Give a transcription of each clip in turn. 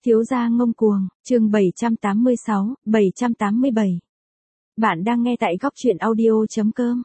Thiếu gia ngông cuồng, chương 786, 787. Bạn đang nghe tại góc truyện audio.com.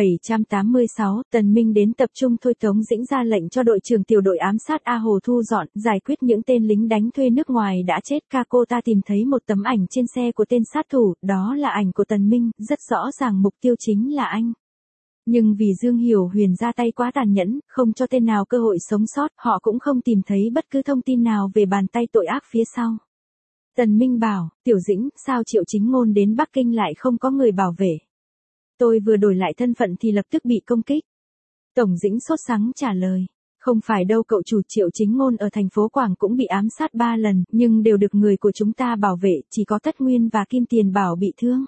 786, Tần Minh đến tập trung thôi Tống Dĩnh ra lệnh cho đội trưởng tiểu đội ám sát A Hồ thu dọn, giải quyết những tên lính đánh thuê nước ngoài đã chết. Cô ta tìm thấy một tấm ảnh trên xe của tên sát thủ, đó là ảnh của Tần Minh, rất rõ ràng mục tiêu chính là anh. Nhưng vì Dương Hiểu Huyền ra tay quá tàn nhẫn, không cho tên nào cơ hội sống sót, họ cũng không tìm thấy bất cứ thông tin nào về bàn tay tội ác phía sau. Tần Minh bảo, Tiểu Dĩnh, sao Triệu Chính Ngôn đến Bắc Kinh lại không có người bảo vệ? Tôi vừa đổi lại thân phận thì lập tức bị công kích. Tổng Dĩnh sốt sắng trả lời, không phải đâu cậu chủ, Triệu Chính Ngôn ở thành phố Quảng cũng bị ám sát 3 lần, nhưng đều được người của chúng ta bảo vệ, chỉ có Tất Nguyên và Kim Tiền Bảo bị thương.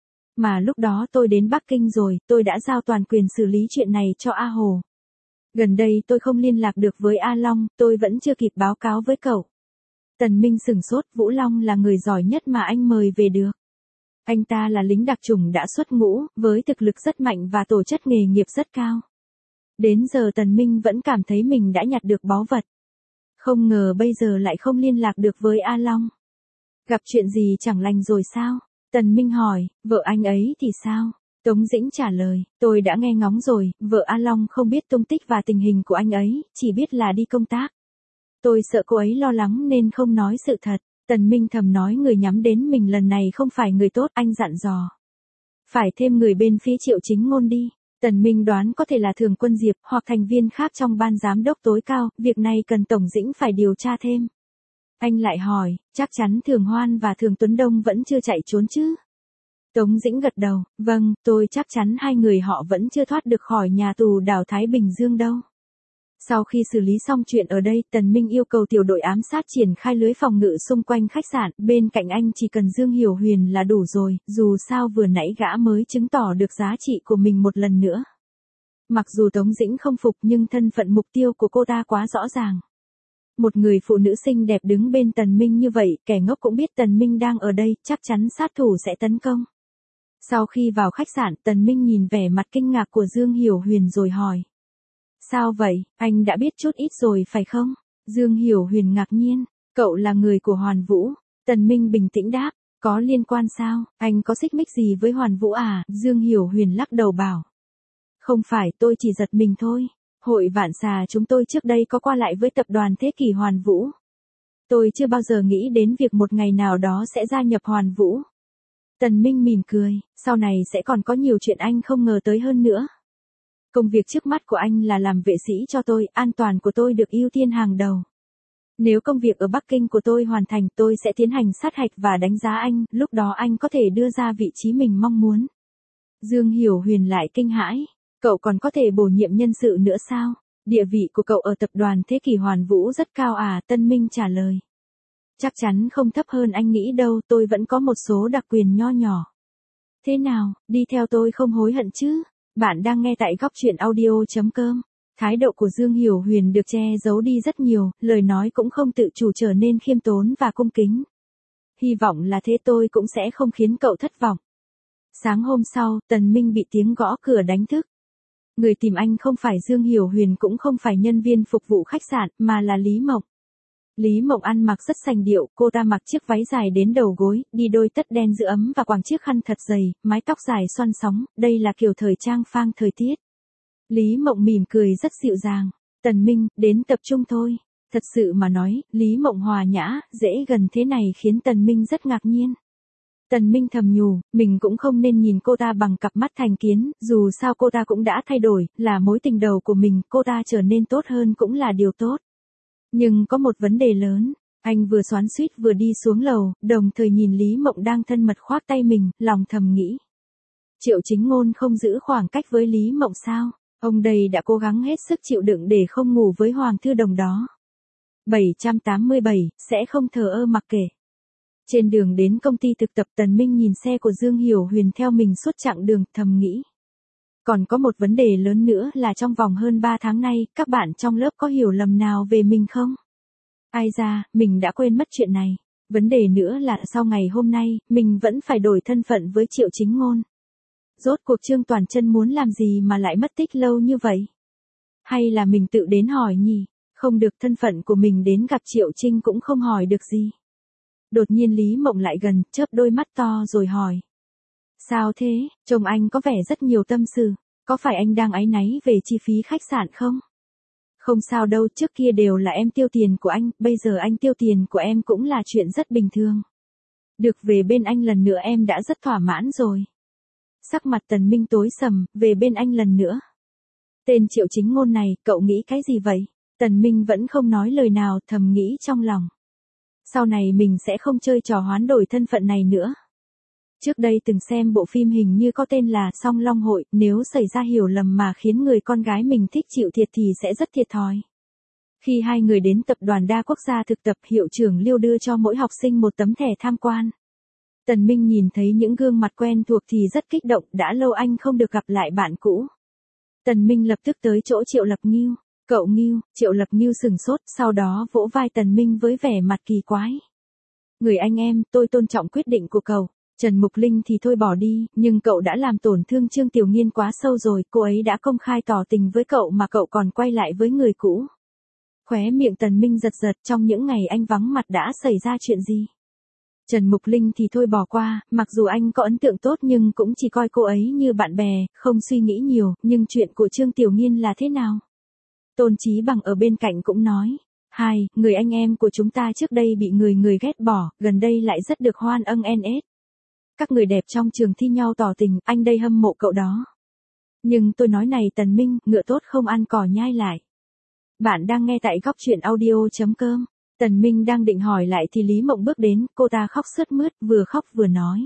Mà lúc đó tôi đến Bắc Kinh rồi, tôi đã giao toàn quyền xử lý chuyện này cho A Hồ. Gần đây tôi không liên lạc được với A Long, tôi vẫn chưa kịp báo cáo với cậu. Tần Minh sửng sốt, Vũ Long là người giỏi nhất mà anh mời về được. Anh ta là lính đặc chủng đã xuất ngũ, với thực lực rất mạnh và tổ chất nghề nghiệp rất cao. Đến giờ Tần Minh vẫn cảm thấy mình đã nhặt được báu vật. Không ngờ bây giờ lại không liên lạc được với A Long. Gặp chuyện gì chẳng lành rồi sao? Tần Minh hỏi, vợ anh ấy thì sao? Tống Dĩnh trả lời, tôi đã nghe ngóng rồi, vợ A Long không biết tung tích và tình hình của anh ấy, chỉ biết là đi công tác. Tôi sợ cô ấy lo lắng nên không nói sự thật. Tần Minh thầm nói người nhắm đến mình lần này không phải người tốt, anh dặn dò. Phải thêm người bên phía Triệu Chính Ngôn đi. Tần Minh đoán có thể là Thường Quân Diệp hoặc thành viên khác trong ban giám đốc tối cao, việc này cần Tổng Dĩnh phải điều tra thêm. Anh lại hỏi, chắc chắn Thường Hoan và Thường Tuấn Đông vẫn chưa chạy trốn chứ? Tống Dĩnh gật đầu, vâng, tôi chắc chắn hai người họ vẫn chưa thoát được khỏi nhà tù đảo Thái Bình Dương đâu. Sau khi xử lý xong chuyện ở đây, Tần Minh yêu cầu tiểu đội ám sát triển khai lưới phòng ngự xung quanh khách sạn, bên cạnh anh chỉ cần Dương Hiểu Huyền là đủ rồi, dù sao vừa nãy gã mới chứng tỏ được giá trị của mình một lần nữa. Mặc dù Tống Dĩnh không phục nhưng thân phận mục tiêu của cô ta quá rõ ràng. Một người phụ nữ xinh đẹp đứng bên Tần Minh như vậy, kẻ ngốc cũng biết Tần Minh đang ở đây, chắc chắn sát thủ sẽ tấn công. Sau khi vào khách sạn, Tần Minh nhìn vẻ mặt kinh ngạc của Dương Hiểu Huyền rồi hỏi. Sao vậy, anh đã biết chút ít rồi phải không? Dương Hiểu Huyền ngạc nhiên, cậu là người của Hoàn Vũ. Tần Minh bình tĩnh đáp, có liên quan sao, anh có xích mích gì với Hoàn Vũ à? Dương Hiểu Huyền lắc đầu bảo. Không phải, tôi chỉ giật mình thôi. Hội Vạn Xà chúng tôi trước đây có qua lại với tập đoàn Thế Kỷ Hoàn Vũ. Tôi chưa bao giờ nghĩ đến việc một ngày nào đó sẽ gia nhập Hoàn Vũ. Tần Minh mỉm cười, sau này sẽ còn có nhiều chuyện anh không ngờ tới hơn nữa. Công việc trước mắt của anh là làm vệ sĩ cho tôi, an toàn của tôi được ưu tiên hàng đầu. Nếu công việc ở Bắc Kinh của tôi hoàn thành, tôi sẽ tiến hành sát hạch và đánh giá anh, lúc đó anh có thể đưa ra vị trí mình mong muốn. Dương Hiểu Huyền lại kinh hãi, cậu còn có thể bổ nhiệm nhân sự nữa sao? Địa vị của cậu ở tập đoàn Thế Kỷ Hoàn Vũ rất cao à? Tân Minh trả lời. Chắc chắn không thấp hơn anh nghĩ đâu, tôi vẫn có một số đặc quyền nho nhỏ. Thế nào, đi theo tôi không hối hận chứ? Bạn đang nghe tại góc truyện audio.com. Thái độ của Dương Hiểu Huyền được che giấu đi rất nhiều, lời nói cũng không tự chủ trở nên khiêm tốn và cung kính. Hy vọng là thế, tôi cũng sẽ không khiến cậu thất vọng. Sáng hôm sau, Tần Minh bị tiếng gõ cửa đánh thức. Người tìm anh không phải Dương Hiểu Huyền cũng không phải nhân viên phục vụ khách sạn, mà là Lý Mộng. Lý Mộng ăn mặc rất sành điệu, cô ta mặc chiếc váy dài đến đầu gối, đi đôi tất đen giữ ấm và quàng chiếc khăn thật dày, mái tóc dài xoăn sóng, đây là kiểu thời trang phang thời tiết. Lý Mộng mỉm cười rất dịu dàng. Tần Minh, đến tập trung thôi. Thật sự mà nói, Lý Mộng hòa nhã, dễ gần thế này khiến Tần Minh rất ngạc nhiên. Tần Minh thầm nhủ, mình cũng không nên nhìn cô ta bằng cặp mắt thành kiến, dù sao cô ta cũng đã thay đổi, là mối tình đầu của mình, cô ta trở nên tốt hơn cũng là điều tốt. Nhưng có một vấn đề lớn, anh vừa xoắn xuýt vừa đi xuống lầu, đồng thời nhìn Lý Mộng đang thân mật khoác tay mình, lòng thầm nghĩ. Triệu Chính Ngôn không giữ khoảng cách với Lý Mộng sao? Ông đây đã cố gắng hết sức chịu đựng để không ngủ với Hoàng Thư Đồng đó. 787, sẽ không thờ ơ mặc kệ. Trên đường đến công ty thực tập, Tần Minh nhìn xe của Dương Hiểu Huyền theo mình suốt chặng đường, thầm nghĩ. Còn có một vấn đề lớn nữa là trong vòng hơn 3 tháng nay, các bạn trong lớp có hiểu lầm nào về mình không? Ai da, mình đã quên mất chuyện này. Vấn đề nữa là sau ngày hôm nay, mình vẫn phải đổi thân phận với Triệu Chính Ngôn. Rốt cuộc Trương Toàn Chân muốn làm gì mà lại mất tích lâu như vậy? Hay là mình tự đến hỏi nhỉ? Không được, thân phận của mình đến gặp Triệu Trinh cũng không hỏi được gì. Đột nhiên Lý Mộng lại gần, chớp đôi mắt to rồi hỏi. Sao thế, trông anh có vẻ rất nhiều tâm sự, có phải anh đang áy náy về chi phí khách sạn không? Không sao đâu, trước kia đều là em tiêu tiền của anh, bây giờ anh tiêu tiền của em cũng là chuyện rất bình thường. Được về bên anh lần nữa em đã rất thỏa mãn rồi. Sắc mặt Tần Minh tối sầm, về bên anh lần nữa. Tên Triệu Chính Ngôn này, cậu nghĩ cái gì vậy? Tần Minh vẫn không nói lời nào, thầm nghĩ trong lòng. Sau này mình sẽ không chơi trò hoán đổi thân phận này nữa. Trước đây từng xem bộ phim hình như có tên là Song Long Hội, nếu xảy ra hiểu lầm mà khiến người con gái mình thích chịu thiệt thì sẽ rất thiệt thòi. Khi hai người đến tập đoàn đa quốc gia thực tập, hiệu trưởng Liêu đưa cho mỗi học sinh một tấm thẻ tham quan. Tần Minh nhìn thấy những gương mặt quen thuộc thì rất kích động, đã lâu anh không được gặp lại bạn cũ. Tần Minh lập tức tới chỗ Triệu Lập Ngưu. Cậu Ngưu, Triệu Lập Ngưu sừng sốt, sau đó vỗ vai Tần Minh với vẻ mặt kỳ quái. Người anh em, tôi tôn trọng quyết định của cậu. Trần Mục Linh thì thôi bỏ đi, nhưng cậu đã làm tổn thương Trương Tiểu Nghiên quá sâu rồi, cô ấy đã công khai tỏ tình với cậu mà cậu còn quay lại với người cũ. Khóe miệng Tần Minh giật giật, trong những ngày anh vắng mặt đã xảy ra chuyện gì? Trần Mục Linh thì thôi bỏ qua, mặc dù anh có ấn tượng tốt nhưng cũng chỉ coi cô ấy như bạn bè, không suy nghĩ nhiều, nhưng chuyện của Trương Tiểu Nghiên là thế nào? Tôn Chí Bằng ở bên cạnh cũng nói. Người anh em của chúng ta trước đây bị người ghét bỏ, gần đây lại rất được hoan âng NS. Các người đẹp trong trường thi nhau tỏ tình, anh đây hâm mộ cậu đó. Nhưng tôi nói này Tần Minh, ngựa tốt không ăn cỏ nhai lại. Bạn đang nghe tại góc truyện audio.com. Tần Minh đang định hỏi lại thì Lý Mộng bước đến, cô ta khóc sướt mướt, vừa khóc vừa nói.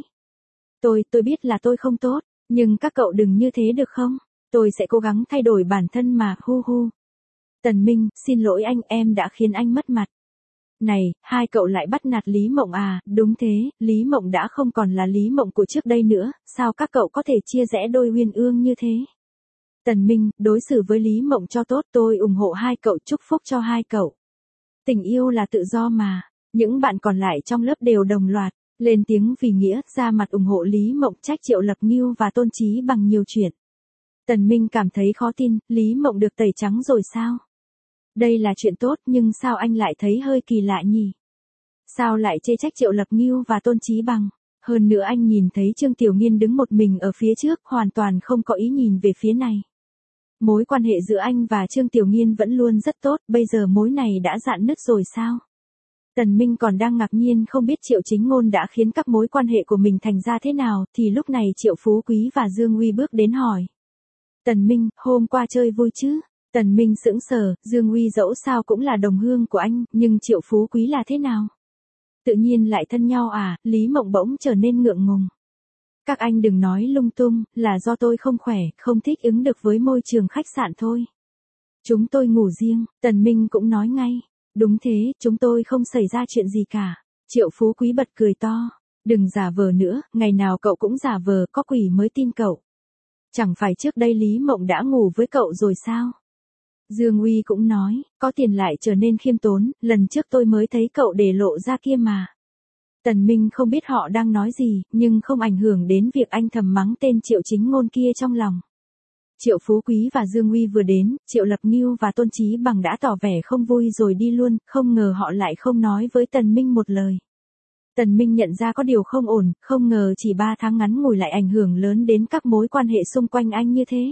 Tôi biết là tôi không tốt, nhưng các cậu đừng như thế được không? Tôi sẽ cố gắng thay đổi bản thân mà, hu hu. Tần Minh, xin lỗi anh, em đã khiến anh mất mặt. Này, hai cậu lại bắt nạt Lý Mộng à? Đúng thế, Lý Mộng đã không còn là Lý Mộng của trước đây nữa, sao các cậu có thể chia rẽ đôi uyên ương như thế? Tần Minh, đối xử với Lý Mộng cho tốt, tôi ủng hộ hai cậu, chúc phúc cho hai cậu. Tình yêu là tự do mà. Những bạn còn lại trong lớp đều đồng loạt lên tiếng vì nghĩa, ra mặt ủng hộ Lý Mộng, trách Triệu Lập Ngưu và Tôn Chí Bằng nhiều chuyện. Tần Minh cảm thấy khó tin, Lý Mộng được tẩy trắng rồi sao? Đây là chuyện tốt nhưng sao anh lại thấy hơi kỳ lạ nhỉ? Sao lại chê trách Triệu Lập Ngưu và Tôn Chí Bằng? Hơn nữa anh nhìn thấy Trương Tiểu Nghiên đứng một mình ở phía trước, hoàn toàn không có ý nhìn về phía này. Mối quan hệ giữa anh và Trương Tiểu Nghiên vẫn luôn rất tốt, bây giờ mối này đã rạn nứt rồi sao? Tần Minh còn đang ngạc nhiên không biết Triệu Chính Ngôn đã khiến các mối quan hệ của mình thành ra thế nào, thì lúc này Triệu Phú Quý và Dương Uy bước đến hỏi. Tần Minh, hôm qua chơi vui chứ? Tần Minh sững sờ, Dương Uy dẫu sao cũng là đồng hương của anh, nhưng Triệu Phú Quý là thế nào? Tự nhiên lại thân nhau à? Lý Mộng bỗng trở nên ngượng ngùng. Các anh đừng nói lung tung, là do tôi không khỏe, không thích ứng được với môi trường khách sạn thôi. Chúng tôi ngủ riêng, Tần Minh cũng nói ngay. Đúng thế, chúng tôi không xảy ra chuyện gì cả. Triệu Phú Quý bật cười to. Đừng giả vờ nữa, ngày nào cậu cũng giả vờ, có quỷ mới tin cậu. Chẳng phải trước đây Lý Mộng đã ngủ với cậu rồi sao? Dương Uy cũng nói, có tiền lại trở nên khiêm tốn, lần trước tôi mới thấy cậu để lộ ra kia mà. Tần Minh không biết họ đang nói gì, nhưng không ảnh hưởng đến việc anh thầm mắng tên Triệu Chính Ngôn kia trong lòng. Triệu Phú Quý và Dương Uy vừa đến, Triệu Lập Ngưu và Tôn Chí Bằng đã tỏ vẻ không vui rồi đi luôn, không ngờ họ lại không nói với Tần Minh một lời. Tần Minh nhận ra có điều không ổn, không ngờ chỉ 3 tháng ngắn ngủi lại ảnh hưởng lớn đến các mối quan hệ xung quanh anh như thế.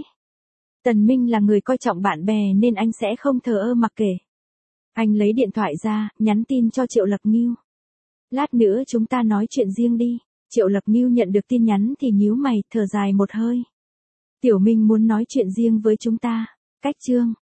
Tần Minh là người coi trọng bạn bè nên anh sẽ không thờ ơ mặc kệ. Anh lấy điện thoại ra, nhắn tin cho Triệu Lập Ngưu. Lát nữa chúng ta nói chuyện riêng đi. Triệu Lập Ngưu nhận được tin nhắn thì nhíu mày, thở dài một hơi. Tiểu Minh muốn nói chuyện riêng với chúng ta. Cách chương.